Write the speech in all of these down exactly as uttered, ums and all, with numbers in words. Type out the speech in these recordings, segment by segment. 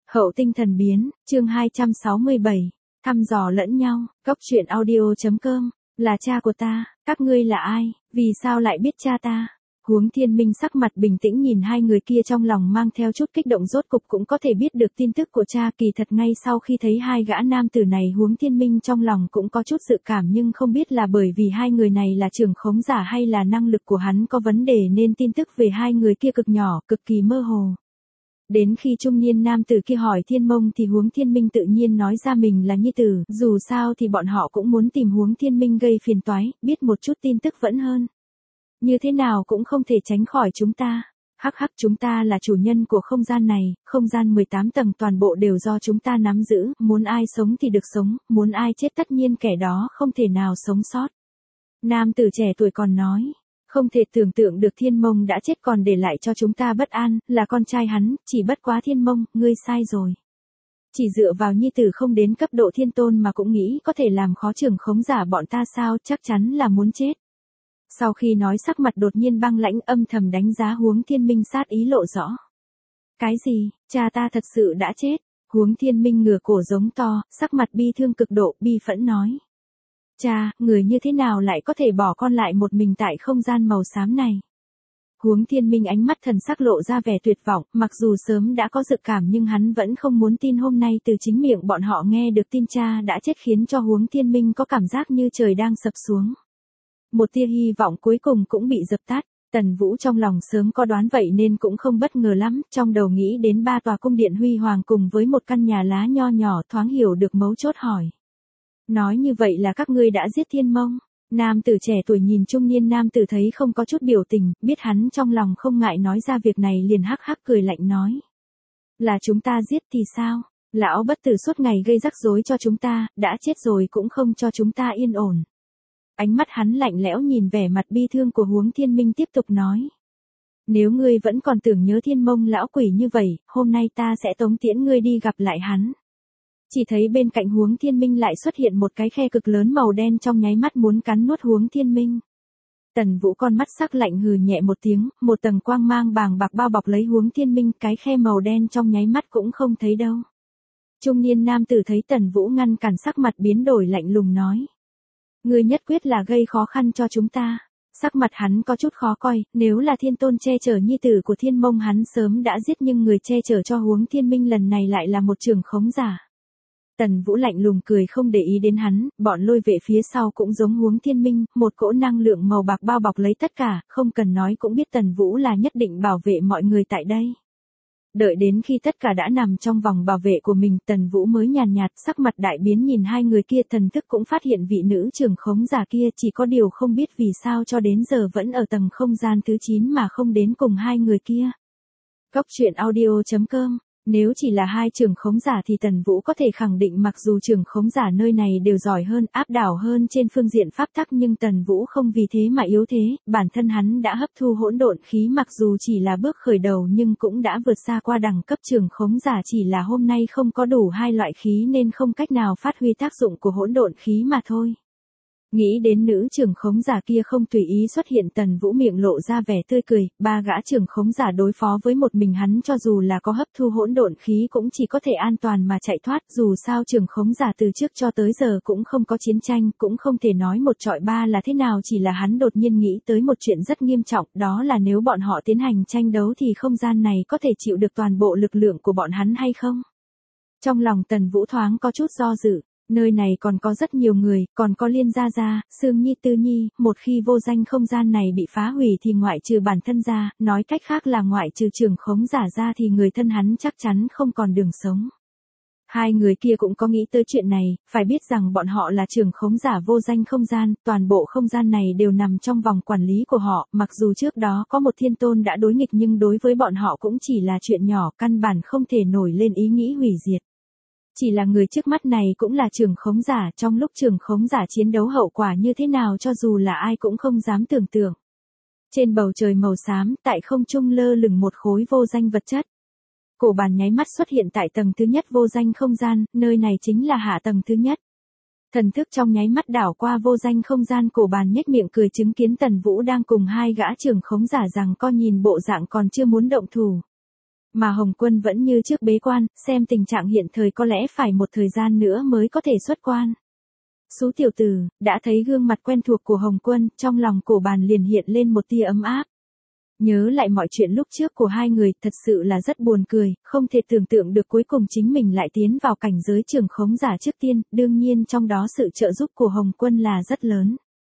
Hậu tinh thần biến, chương hai trăm sáu mươi bảy, thăm dò lẫn nhau, góc truyện audio.com, là cha của ta, các ngươi là ai, vì sao lại biết cha ta? Huống Thiên Minh sắc mặt bình tĩnh nhìn hai người kia, trong lòng mang theo chút kích động, rốt cục cũng có thể biết được tin tức của cha. Kỳ thật ngay sau khi thấy hai gã nam tử này, Huống Thiên Minh trong lòng cũng có chút dự cảm, nhưng không biết là bởi vì hai người này là trưởng khống giả hay là năng lực của hắn có vấn đề nên tin tức về hai người kia cực nhỏ, cực kỳ mơ hồ. Đến khi trung niên nam tử kia hỏi Thiên Mông thì Huống Thiên Minh tự nhiên nói ra mình là nhi tử, dù sao thì bọn họ cũng muốn tìm Huống Thiên Minh gây phiền toái, biết một chút tin tức vẫn hơn. Như thế nào cũng không thể tránh khỏi chúng ta. Hắc hắc, chúng ta là chủ nhân của không gian này, không gian mười tám tầng toàn bộ đều do chúng ta nắm giữ, muốn ai sống thì được sống, muốn ai chết tất nhiên kẻ đó không thể nào sống sót. Nam tử trẻ tuổi còn nói, không thể tưởng tượng được Thiên Mông đã chết còn để lại cho chúng ta bất an, là con trai hắn, chỉ bất quá Thiên Mông, ngươi sai rồi. Chỉ dựa vào nhi tử không đến cấp độ thiên tôn mà cũng nghĩ có thể làm khó trưởng khống giả bọn ta sao, chắc chắn là muốn chết. Sau khi nói sắc mặt đột nhiên băng lãnh, âm thầm đánh giá Huống Thiên Minh, sát ý lộ rõ. Cái gì, cha ta thật sự đã chết? Huống Thiên Minh ngửa cổ giống to, sắc mặt bi thương cực độ, bi phẫn nói. Cha, người như thế nào lại có thể bỏ con lại một mình tại không gian màu xám này? Huống Thiên Minh ánh mắt thần sắc lộ ra vẻ tuyệt vọng, mặc dù sớm đã có dự cảm nhưng hắn vẫn không muốn tin hôm nay từ chính miệng bọn họ nghe được tin cha đã chết, khiến cho Huống Thiên Minh có cảm giác như trời đang sập xuống. Một tia hy vọng cuối cùng cũng bị dập tắt. Tần Vũ trong lòng sớm có đoán vậy nên cũng không bất ngờ lắm, trong đầu nghĩ đến ba tòa cung điện huy hoàng cùng với một căn nhà lá nho nhỏ, thoáng hiểu được mấu chốt hỏi. Nói như vậy là các ngươi đã giết Thiên Mông? Nam tử trẻ tuổi nhìn trung niên nam tử thấy không có chút biểu tình, biết hắn trong lòng không ngại nói ra việc này, liền hắc hắc cười lạnh nói. Là chúng ta giết thì sao? Lão bất tử suốt ngày gây rắc rối cho chúng ta, đã chết rồi cũng không cho chúng ta yên ổn. Ánh mắt hắn lạnh lẽo nhìn vẻ mặt bi thương của Huống Thiên Minh, tiếp tục nói. Nếu ngươi vẫn còn tưởng nhớ Thiên Mông lão quỷ như vậy, hôm nay ta sẽ tống tiễn ngươi đi gặp lại hắn. Chỉ thấy bên cạnh Huống Thiên Minh lại xuất hiện một cái khe cực lớn màu đen, trong nháy mắt muốn cắn nuốt Huống Thiên Minh. Tần Vũ con mắt sắc lạnh hừ nhẹ một tiếng, một tầng quang mang bàng bạc bao bọc lấy Huống Thiên Minh, cái khe màu đen trong nháy mắt cũng không thấy đâu. Trung niên nam tử thấy Tần Vũ ngăn cản, sắc mặt biến đổi lạnh lùng nói. Ngươi nhất quyết là gây khó khăn cho chúng ta. Sắc mặt hắn có chút khó coi, nếu là thiên tôn che chở nhi tử của Thiên Mông hắn sớm đã giết, nhưng người che chở cho Huống Thiên Minh lần này lại là một trưởng khống giả. Tần Vũ lạnh lùng cười không để ý đến hắn, bọn lôi vệ phía sau cũng giống Huống Thiên Minh, một cỗ năng lượng màu bạc bao bọc lấy tất cả, không cần nói cũng biết Tần Vũ là nhất định bảo vệ mọi người tại đây. Đợi đến khi tất cả đã nằm trong vòng bảo vệ của mình, Tần Vũ mới nhàn nhạt, sắc mặt đại biến nhìn hai người kia, thần thức cũng phát hiện vị nữ trưởng khống giả kia, chỉ có điều không biết vì sao cho đến giờ vẫn ở tầng không gian thứ chín mà không đến cùng hai người kia. Góc truyện audio.com. Nếu chỉ là hai trưởng khống giả thì Tần Vũ có thể khẳng định mặc dù trưởng khống giả nơi này đều giỏi hơn, áp đảo hơn trên phương diện pháp tắc, nhưng Tần Vũ không vì thế mà yếu thế, bản thân hắn đã hấp thu hỗn độn khí, mặc dù chỉ là bước khởi đầu nhưng cũng đã vượt xa qua đẳng cấp trưởng khống giả, chỉ là hôm nay không có đủ hai loại khí nên không cách nào phát huy tác dụng của hỗn độn khí mà thôi. Nghĩ đến nữ trưởng khống giả kia không tùy ý xuất hiện, Tần Vũ miệng lộ ra vẻ tươi cười, ba gã trưởng khống giả đối phó với một mình hắn cho dù là có hấp thu hỗn độn khí cũng chỉ có thể an toàn mà chạy thoát, dù sao trưởng khống giả từ trước cho tới giờ cũng không có chiến tranh, cũng không thể nói một trọi ba là thế nào, chỉ là hắn đột nhiên nghĩ tới một chuyện rất nghiêm trọng, đó là nếu bọn họ tiến hành tranh đấu thì không gian này có thể chịu được toàn bộ lực lượng của bọn hắn hay không? Trong lòng Tần Vũ thoáng có chút do dự. Nơi này còn có rất nhiều người, còn có Liên Gia Gia, Sương Nhi, Tư Nhi, một khi vô danh không gian này bị phá hủy thì ngoại trừ bản thân ra, nói cách khác là ngoại trừ trưởng khống giả ra thì người thân hắn chắc chắn không còn đường sống. Hai người kia cũng có nghĩ tới chuyện này, phải biết rằng bọn họ là trưởng khống giả vô danh không gian, toàn bộ không gian này đều nằm trong vòng quản lý của họ, mặc dù trước đó có một thiên tôn đã đối nghịch nhưng đối với bọn họ cũng chỉ là chuyện nhỏ, căn bản không thể nổi lên ý nghĩ hủy diệt. Chỉ là người trước mắt này cũng là trưởng khống giả, trong lúc trưởng khống giả chiến đấu hậu quả như thế nào cho dù là ai cũng không dám tưởng tượng. Trên bầu trời màu xám, tại không trung lơ lửng một khối vô danh vật chất. Cổ bàn nháy mắt xuất hiện tại tầng thứ nhất vô danh không gian, nơi này chính là hạ tầng thứ nhất. Thần thức trong nháy mắt đảo qua vô danh không gian, cổ bàn nhếch miệng cười chứng kiến Tần Vũ đang cùng hai gã trưởng khống giả rằng co, nhìn bộ dạng còn chưa muốn động thủ. Mà Hồng Quân vẫn như trước bế quan, xem tình trạng hiện thời có lẽ phải một thời gian nữa mới có thể xuất quan. Sú tiểu tử, đã thấy gương mặt quen thuộc của Hồng Quân, trong lòng Cổ Bàn liền hiện lên một tia ấm áp. Nhớ lại mọi chuyện lúc trước của hai người, thật sự là rất buồn cười, không thể tưởng tượng được cuối cùng chính mình lại tiến vào cảnh giới trưởng khống giả trước tiên, đương nhiên trong đó sự trợ giúp của Hồng Quân là rất lớn.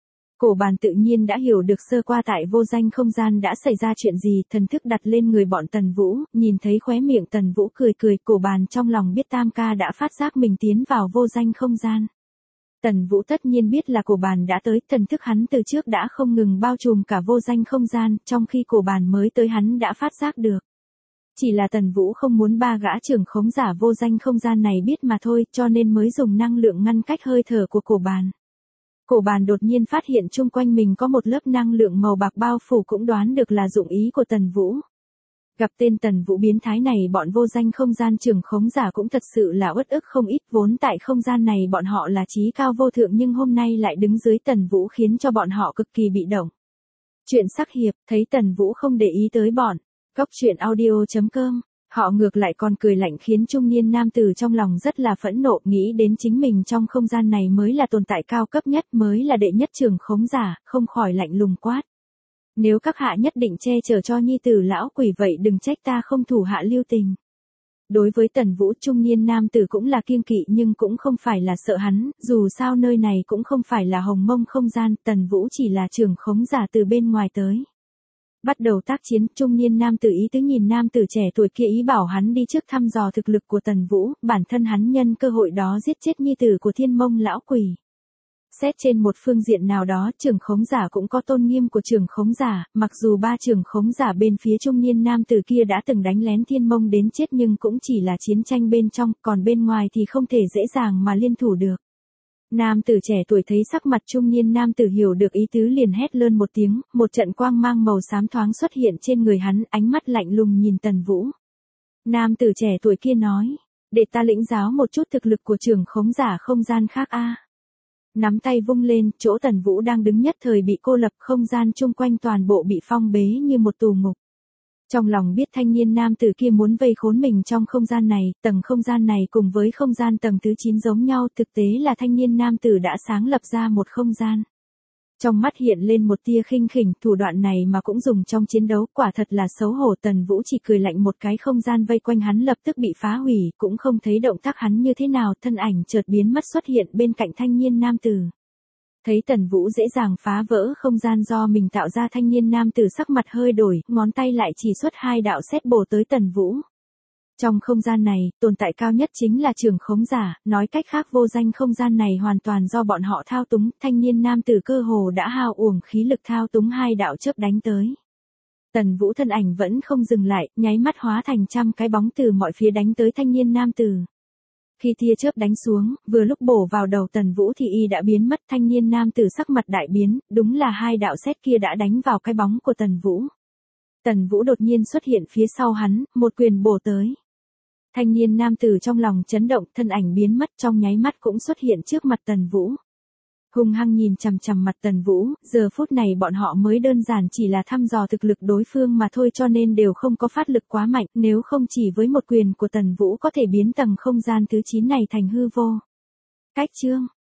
Cổ Bàn tự nhiên đã hiểu được sơ qua tại vô danh không gian đã xảy ra chuyện gì, thần thức đặt lên người bọn Tần Vũ, nhìn thấy khóe miệng Tần Vũ cười cười, Cổ Bàn trong lòng biết Tam ca đã phát giác mình tiến vào vô danh không gian. Tần Vũ tất nhiên biết là Cổ Bàn đã tới, thần thức hắn từ trước đã không ngừng bao trùm cả vô danh không gian, trong khi Cổ Bàn mới tới hắn đã phát giác được. Chỉ là Tần Vũ không muốn ba gã trưởng khống giả vô danh không gian này biết mà thôi, cho nên mới dùng năng lượng ngăn cách hơi thở của Cổ Bàn. Cổ Bàn đột nhiên phát hiện chung quanh mình có một lớp năng lượng màu bạc bao phủ, cũng đoán được là dụng ý của Tần Vũ. Gặp tên Tần Vũ biến thái này, bọn vô danh không gian trưởng khống giả cũng thật sự là uất ức không ít, vốn tại không gian này bọn họ là chí cao vô thượng nhưng hôm nay lại đứng dưới Tần Vũ khiến cho bọn họ cực kỳ bị động. Chuyện sắc hiệp, thấy Tần Vũ không để ý tới bọn, Cốc Truyện Audio chấm com, họ ngược lại còn cười lạnh khiến trung niên nam tử trong lòng rất là phẫn nộ, nghĩ đến chính mình trong không gian này mới là tồn tại cao cấp nhất, mới là đệ nhất trưởng khống giả, không khỏi lạnh lùng quát. Nếu các hạ nhất định che chở cho nhi tử lão quỷ vậy đừng trách ta không thủ hạ lưu tình. Đối với Tần Vũ, trung niên nam tử cũng là kiêng kỵ nhưng cũng không phải là sợ hắn, dù sao nơi này cũng không phải là hồng mông không gian, Tần Vũ chỉ là trưởng khống giả từ bên ngoài tới. Bắt đầu tác chiến, trung niên nam tử ý tứ nhìn nam tử trẻ tuổi kia ý bảo hắn đi trước thăm dò thực lực của Tần Vũ, bản thân hắn nhân cơ hội đó giết chết nhi tử của thiên mông lão quỷ. Xét trên một phương diện nào đó, trưởng khống giả cũng có tôn nghiêm của trưởng khống giả, mặc dù ba trưởng khống giả bên phía trung niên nam tử kia đã từng đánh lén thiên mông đến chết nhưng cũng chỉ là chiến tranh bên trong, còn bên ngoài thì không thể dễ dàng mà liên thủ được. Nam tử trẻ tuổi thấy sắc mặt trung niên nam tử hiểu được ý tứ liền hét lớn một tiếng, một trận quang mang màu xám thoáng xuất hiện trên người hắn, ánh mắt lạnh lùng nhìn Tần Vũ. Nam tử trẻ tuổi kia nói, để ta lĩnh giáo một chút thực lực của trưởng khống giả không gian khác a. Nắm tay vung lên, chỗ Tần Vũ đang đứng nhất thời bị cô lập, không gian chung quanh toàn bộ bị phong bế như một tù ngục. Trong lòng biết thanh niên nam tử kia muốn vây khốn mình trong không gian này, tầng không gian này cùng với không gian tầng thứ chín giống nhau, thực tế là thanh niên nam tử đã sáng lập ra một không gian. Trong mắt hiện lên một tia khinh khỉnh, thủ đoạn này mà cũng dùng trong chiến đấu, quả thật là xấu hổ. Tần Vũ chỉ cười lạnh một cái, không gian vây quanh hắn lập tức bị phá hủy, cũng không thấy động tác hắn như thế nào, thân ảnh chợt biến mất xuất hiện bên cạnh thanh niên nam tử. Thấy Tần Vũ dễ dàng phá vỡ không gian do mình tạo ra, thanh niên nam tử sắc mặt hơi đổi, ngón tay lại chỉ xuất hai đạo sét bổ tới Tần Vũ. Trong không gian này, tồn tại cao nhất chính là trưởng khống giả, nói cách khác vô danh không gian này hoàn toàn do bọn họ thao túng, thanh niên nam tử cơ hồ đã hao uổng khí lực thao túng hai đạo chớp đánh tới. Tần Vũ thân ảnh vẫn không dừng lại, nháy mắt hóa thành trăm cái bóng từ mọi phía đánh tới thanh niên nam tử. Khi tia chớp đánh xuống, vừa lúc bổ vào đầu Tần Vũ thì y đã biến mất, thanh niên nam tử sắc mặt đại biến, đúng là hai đạo sét kia đã đánh vào cái bóng của Tần Vũ. Tần Vũ đột nhiên xuất hiện phía sau hắn, một quyền bổ tới. Thanh niên nam tử trong lòng chấn động, thân ảnh biến mất trong nháy mắt cũng xuất hiện trước mặt Tần Vũ. Hung hăng nhìn chằm chằm mặt Tần Vũ, giờ phút này bọn họ mới đơn giản chỉ là thăm dò thực lực đối phương mà thôi, cho nên đều không có phát lực quá mạnh, nếu không chỉ với một quyền của Tần Vũ có thể biến tầng không gian thứ chín này thành hư vô. Cách chương,